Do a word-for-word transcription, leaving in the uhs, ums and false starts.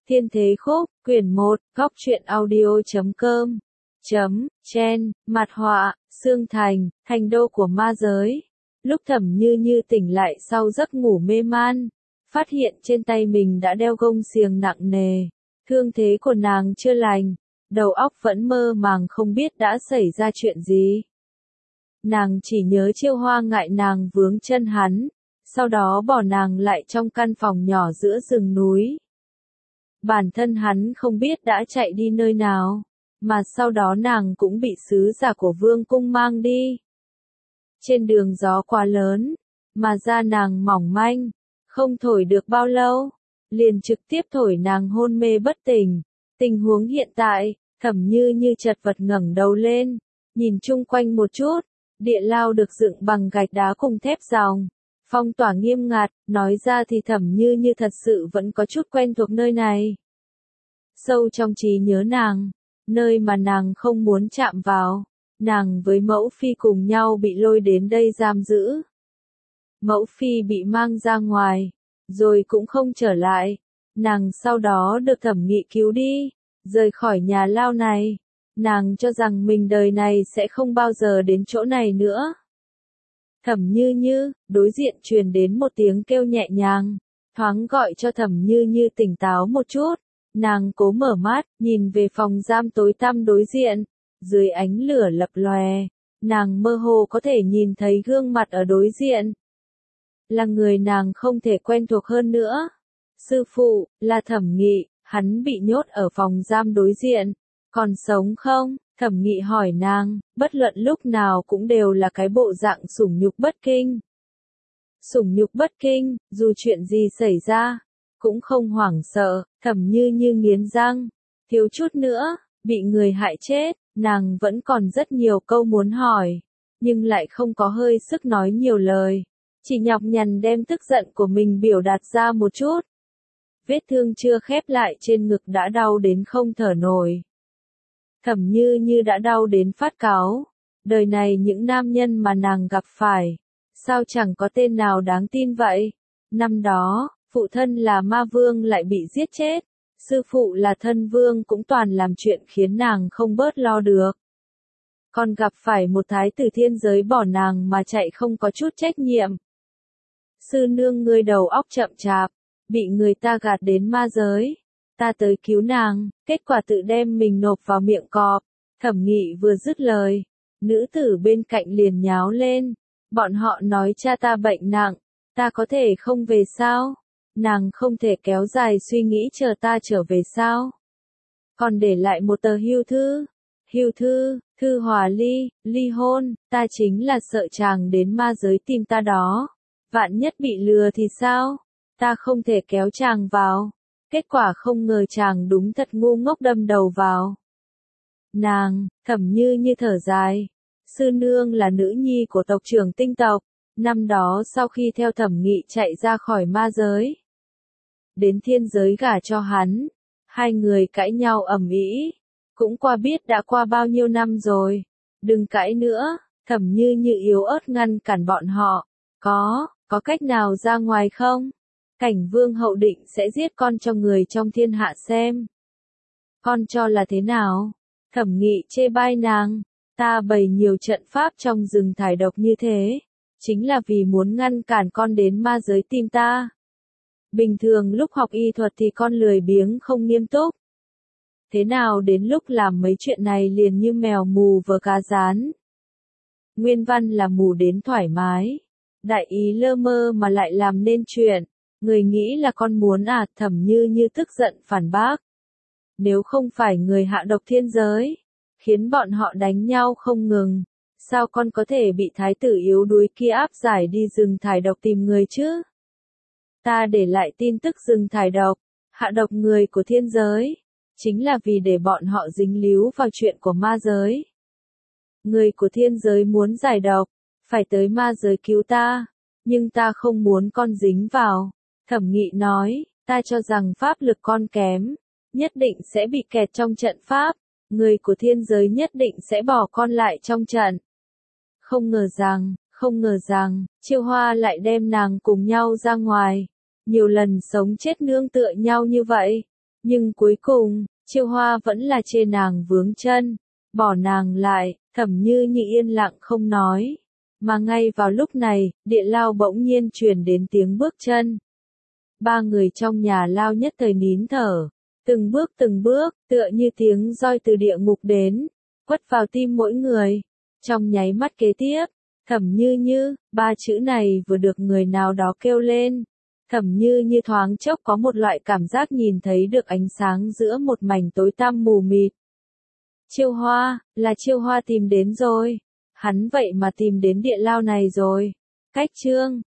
Thiên Thế Khúc, quyển một, góc truyện audio chấm com, chấm, chen, mặt họa, Sương Thành, thành đô của ma giới. Lúc Thẩm Như Như tỉnh lại sau giấc ngủ mê man, phát hiện trên tay mình đã đeo gông xiềng nặng nề. Thương thế của nàng chưa lành, đầu óc vẫn mơ màng không biết đã xảy ra chuyện gì. Nàng chỉ nhớ Chiêu Hoa ngại nàng vướng chân hắn, sau đó bỏ nàng lại trong căn phòng nhỏ giữa rừng núi. Bản thân hắn không biết đã chạy đi nơi nào, mà sau đó nàng cũng bị sứ giả của vương cung mang đi. Trên đường gió quá lớn, mà da nàng mỏng manh, không thổi được bao lâu, liền trực tiếp thổi nàng hôn mê bất tỉnh. Tình huống hiện tại, Thẩm Như Như chật vật ngẩng đầu lên, nhìn chung quanh một chút, địa lao được dựng bằng gạch đá cùng thép ròng, phong tỏa nghiêm ngặt, nói ra thì Thẩm Như Như thật sự vẫn có chút quen thuộc nơi này. Sâu trong trí nhớ nàng, nơi mà nàng không muốn chạm vào, nàng với Mẫu Phi cùng nhau bị lôi đến đây giam giữ. Mẫu Phi bị mang ra ngoài, rồi cũng không trở lại, nàng sau đó được Thẩm Nghị cứu đi, rời khỏi nhà lao này, nàng cho rằng mình đời này sẽ không bao giờ đến chỗ này nữa. Thẩm Như Như, đối diện truyền đến một tiếng kêu nhẹ nhàng, thoáng gọi cho Thẩm Như Như tỉnh táo một chút. Nàng cố mở mắt, nhìn về phòng giam tối tăm đối diện, dưới ánh lửa lập lòe, nàng mơ hồ có thể nhìn thấy gương mặt ở đối diện. Là người nàng không thể quen thuộc hơn nữa. Sư phụ, là Thẩm Nghị, hắn bị nhốt ở phòng giam đối diện, còn sống không? Thẩm Nghị hỏi nàng, bất luận lúc nào cũng đều là cái bộ dạng sủng nhục bất kinh. Sủng nhục bất kinh, dù chuyện gì xảy ra, cũng không hoảng sợ. Thẩm Như Như nghiến răng, thiếu chút nữa, bị người hại chết, nàng vẫn còn rất nhiều câu muốn hỏi, nhưng lại không có hơi sức nói nhiều lời, chỉ nhọc nhằn đem tức giận của mình biểu đạt ra một chút. Vết thương chưa khép lại trên ngực đã đau đến không thở nổi. Thẩm Như Như đã đau đến phát cáu, đời này những nam nhân mà nàng gặp phải, sao chẳng có tên nào đáng tin vậy? Năm đó, phụ thân là ma vương lại bị giết chết, sư phụ là thân vương cũng toàn làm chuyện khiến nàng không bớt lo được. Còn gặp phải một thái tử thiên giới bỏ nàng mà chạy không có chút trách nhiệm. Sư nương ngươi đầu óc chậm chạp, bị người ta gạt đến ma giới, ta tới cứu nàng, kết quả tự đem mình nộp vào miệng cọp. Thẩm Nghị vừa dứt lời, nữ tử bên cạnh liền nháo lên, bọn họ nói cha ta bệnh nặng, ta có thể không về sao? Nàng không thể kéo dài suy nghĩ chờ ta trở về sao? Còn để lại một tờ hưu thư. Hưu thư, thư hòa ly, ly hôn, ta chính là sợ chàng đến ma giới tìm ta đó. Vạn nhất bị lừa thì sao? Ta không thể kéo chàng vào. Kết quả không ngờ chàng đúng thật ngu ngốc đâm đầu vào. Nàng, Thẩm Như Như thở dài. Sư nương là nữ nhi của tộc trưởng tinh tộc. Năm đó sau khi theo Thẩm Nghị chạy ra khỏi ma giới, đến thiên giới gả cho hắn, hai người cãi nhau ầm ĩ, cũng qua biết đã qua bao nhiêu năm rồi, đừng cãi nữa. Thẩm Như Như yếu ớt ngăn cản bọn họ, có, có cách nào ra ngoài không? Cảnh vương hậu định sẽ giết con cho người trong thiên hạ xem. Con cho là thế nào? Thẩm Nghị chê bai nàng, ta bày nhiều trận pháp trong rừng thải độc như thế, chính là vì muốn ngăn cản con đến ma giới tìm ta. Bình thường lúc học y thuật thì con lười biếng không nghiêm túc. Thế nào đến lúc làm mấy chuyện này liền như mèo mù vờ cá rán. Nguyên văn là mù đến thoải mái, đại ý lơ mơ mà lại làm nên chuyện. Người nghĩ là con muốn à? Thẩm Như Như tức giận phản bác. Nếu không phải người hạ độc thiên giới, khiến bọn họ đánh nhau không ngừng, sao con có thể bị thái tử yếu đuối kia áp giải đi rừng thải độc tìm người chứ? Ta để lại tin tức rừng thải độc, hạ độc người của thiên giới, chính là vì để bọn họ dính líu vào chuyện của ma giới. Người của thiên giới muốn giải độc, phải tới ma giới cứu ta, nhưng ta không muốn con dính vào. Thẩm Nghị nói, ta cho rằng pháp lực con kém, nhất định sẽ bị kẹt trong trận pháp, người của thiên giới nhất định sẽ bỏ con lại trong trận. Không ngờ rằng, không ngờ rằng, Chiêu Hoa lại đem nàng cùng nhau ra ngoài, nhiều lần sống chết nương tựa nhau như vậy, Nhưng cuối cùng, Chiêu Hoa vẫn là chê nàng vướng chân, bỏ nàng lại, Thẩm Như Như yên lặng không nói. Mà ngay vào lúc này, địa lao bỗng nhiên truyền đến tiếng bước chân. Ba người trong nhà lao nhất thời nín thở, từng bước từng bước, tựa như tiếng roi từ địa ngục đến, quất vào tim mỗi người. Trong nháy mắt kế tiếp, Thẩm Như Như, ba chữ này vừa được người nào đó kêu lên. Thẩm Như Như thoáng chốc có một loại cảm giác nhìn thấy được ánh sáng giữa một mảnh tối tăm mù mịt. Chiêu Hoa, là Chiêu Hoa tìm đến rồi. Hắn vậy mà tìm đến địa lao này rồi. Cách chương